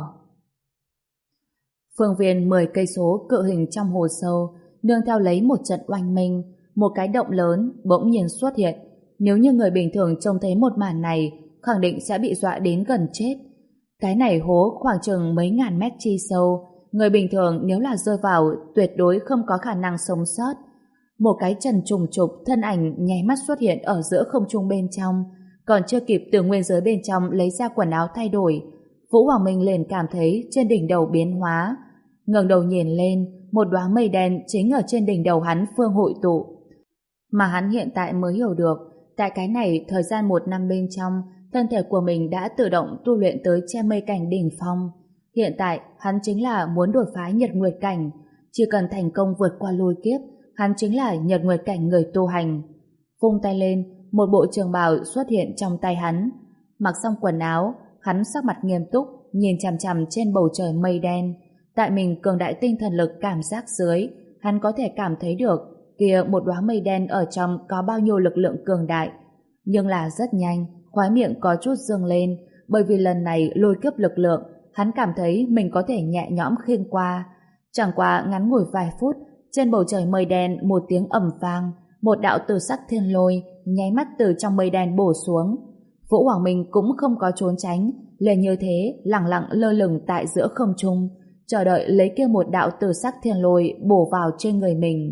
Phương viên mười cây số cự hình trong hồ sâu, nương theo lấy một trận oanh minh, một cái động lớn bỗng nhiên xuất hiện. Nếu như người bình thường trông thấy một màn này, khẳng định sẽ bị dọa đến gần chết. Cái này hố khoảng chừng mấy ngàn mét chi sâu, người bình thường nếu là rơi vào tuyệt đối không có khả năng sống sót. Một cái trần trùng trục thân ảnh nháy mắt xuất hiện ở giữa không trung bên trong, còn chưa kịp từ nguyên giới bên trong lấy ra quần áo thay đổi, Vũ Hoàng Minh liền cảm thấy trên đỉnh đầu biến hóa. Ngẩng đầu nhìn lên, một đóa mây đen chính ở trên đỉnh đầu hắn phương hội tụ. Mà hắn hiện tại mới hiểu được, tại cái này thời gian một năm bên trong, thân thể của mình đã tự động tu luyện tới che mây cảnh đỉnh phong. Hiện tại, hắn chính là muốn đột phá nhật nguyệt cảnh. Chỉ cần thành công vượt qua lôi kiếp, hắn chính là nhật nguyệt cảnh người tu hành. Vung tay lên, một bộ trường bào xuất hiện trong tay hắn. Mặc xong quần áo, hắn sắc mặt nghiêm túc, nhìn chằm chằm trên bầu trời mây đen. Tại mình cường đại tinh thần lực cảm giác dưới, hắn có thể cảm thấy được kia một đóa mây đen ở trong có bao nhiêu lực lượng cường đại. Nhưng là rất nhanh, khóe miệng có chút dương lên, bởi vì lần này lôi kiếp lực lượng, hắn cảm thấy mình có thể nhẹ nhõm khiêng qua. Chẳng qua ngắn ngủi vài phút, trên bầu trời mây đen một tiếng ầm vang, một đạo tử sắc thiên lôi nháy mắt từ trong mây đen bổ xuống. Vũ Hoàng Minh cũng không có trốn tránh, liền như thế lẳng lặng lơ lửng tại giữa không trung, chờ đợi lấy kia một đạo tử sắc thiên lôi bổ vào trên người mình.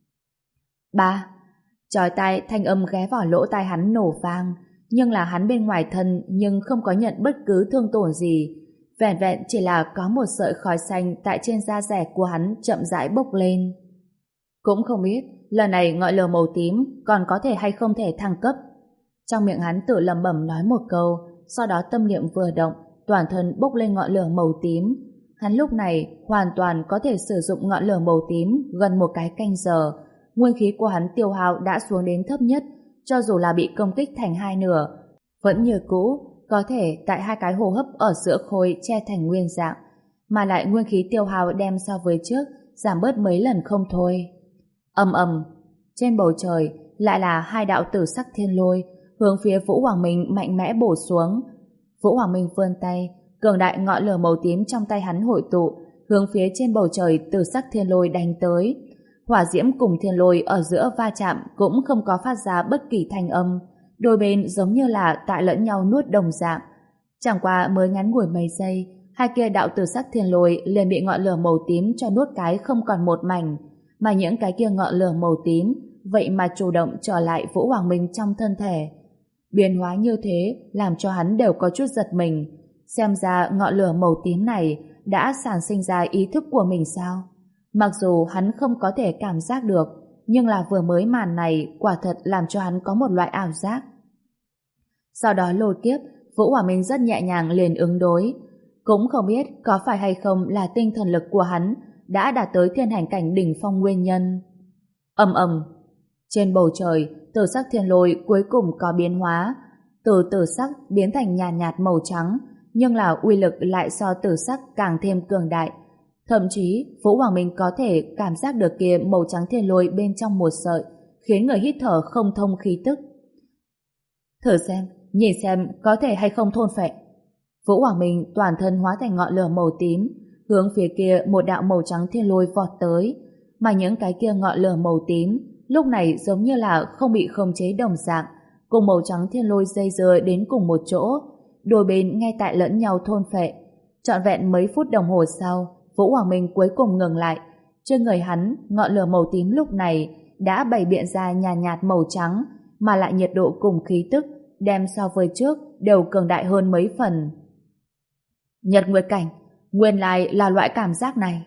Ba, chói tai thanh âm ghé vào lỗ tai hắn nổ vang, nhưng là hắn bên ngoài thân nhưng không có nhận bất cứ thương tổn gì, vẹn vẹn chỉ là có một sợi khói xanh tại trên da rẻ của hắn chậm rãi bốc lên. Cũng không biết lần này ngọn lửa màu tím còn có thể hay không thể thăng cấp. Trong miệng hắn tự lẩm bẩm nói một câu, sau đó tâm niệm vừa động, toàn thân bốc lên ngọn lửa màu tím. Hắn lúc này hoàn toàn có thể sử dụng ngọn lửa màu tím gần một cái canh giờ. Nguyên khí của hắn tiêu hao đã xuống đến thấp nhất, cho dù là bị công kích thành hai nửa, vẫn như cũ có thể tại hai cái hô hấp ở giữa khối che thành nguyên dạng, mà lại nguyên khí tiêu hao đem so với trước giảm bớt mấy lần không thôi. Ầm ầm, trên bầu trời lại là hai đạo tử sắc thiên lôi hướng phía Vũ Hoàng Minh mạnh mẽ bổ xuống. Vũ Hoàng Minh vươn tay, cường đại ngọn lửa màu tím trong tay hắn hội tụ, hướng phía trên bầu trời tử sắc thiên lôi đánh tới. Hỏa diễm cùng thiên lôi ở giữa va chạm cũng không có phát ra bất kỳ thanh âm, đôi bên giống như là tại lẫn nhau nuốt đồng dạng. Chẳng qua mới ngắn ngủi mấy giây, hai kia đạo tử sắc thiên lôi liền bị ngọn lửa màu tím cho nuốt cái không còn một mảnh, mà những cái kia ngọn lửa màu tím vậy mà chủ động trở lại Vũ Hoàng Minh trong thân thể. Biến hóa như thế làm cho hắn đều có chút giật mình. Xem ra ngọn lửa màu tím này đã sản sinh ra ý thức của mình sao? Mặc dù hắn không có thể cảm giác được, nhưng là vừa mới màn này quả thật làm cho hắn có một loại ảo giác. Sau đó lôi kiếp, Vũ Hỏa Minh rất nhẹ nhàng liền ứng đối. Cũng không biết có phải hay không là tinh thần lực của hắn đã đạt tới thiên hành cảnh đỉnh phong nguyên nhân. Ầm ầm, trên bầu trời, tử sắc thiên lôi cuối cùng có biến hóa, từ tử sắc biến thành nhàn nhạt, nhạt màu trắng, nhưng là uy lực lại so tử sắc càng thêm cường đại. Thậm chí, Vũ Hoàng Minh có thể cảm giác được kia màu trắng thiên lôi bên trong một sợi, khiến người hít thở không thông khí tức. Thử xem, nhìn xem có thể hay không thôn phệ. Vũ Hoàng Minh toàn thân hóa thành ngọn lửa màu tím, hướng phía kia một đạo màu trắng thiên lôi vọt tới, mà những cái kia ngọn lửa màu tím lúc này giống như là không bị khống chế đồng dạng, cùng màu trắng thiên lôi dây dưa đến cùng một chỗ, đôi bên ngay tại lẫn nhau thôn phệ. Trọn vẹn mấy phút đồng hồ sau, Vũ Hoàng Minh cuối cùng ngừng lại. Trên người hắn, ngọn lửa màu tím lúc này đã bày biện ra nhàn nhạt, nhạt màu trắng, mà lại nhiệt độ cùng khí tức đem so với trước đều cường đại hơn mấy phần. Nhật Nguyệt Cảnh, nguyên lai là loại cảm giác này.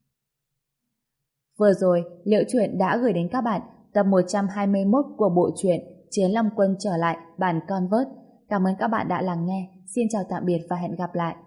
Vừa rồi, Liễu Chuyện đã gửi đến các bạn tập một trăm hai mươi mốt của bộ truyện Chiến Long Quân trở lại bản Convert. Cảm ơn các bạn đã lắng nghe. Xin chào tạm biệt và hẹn gặp lại.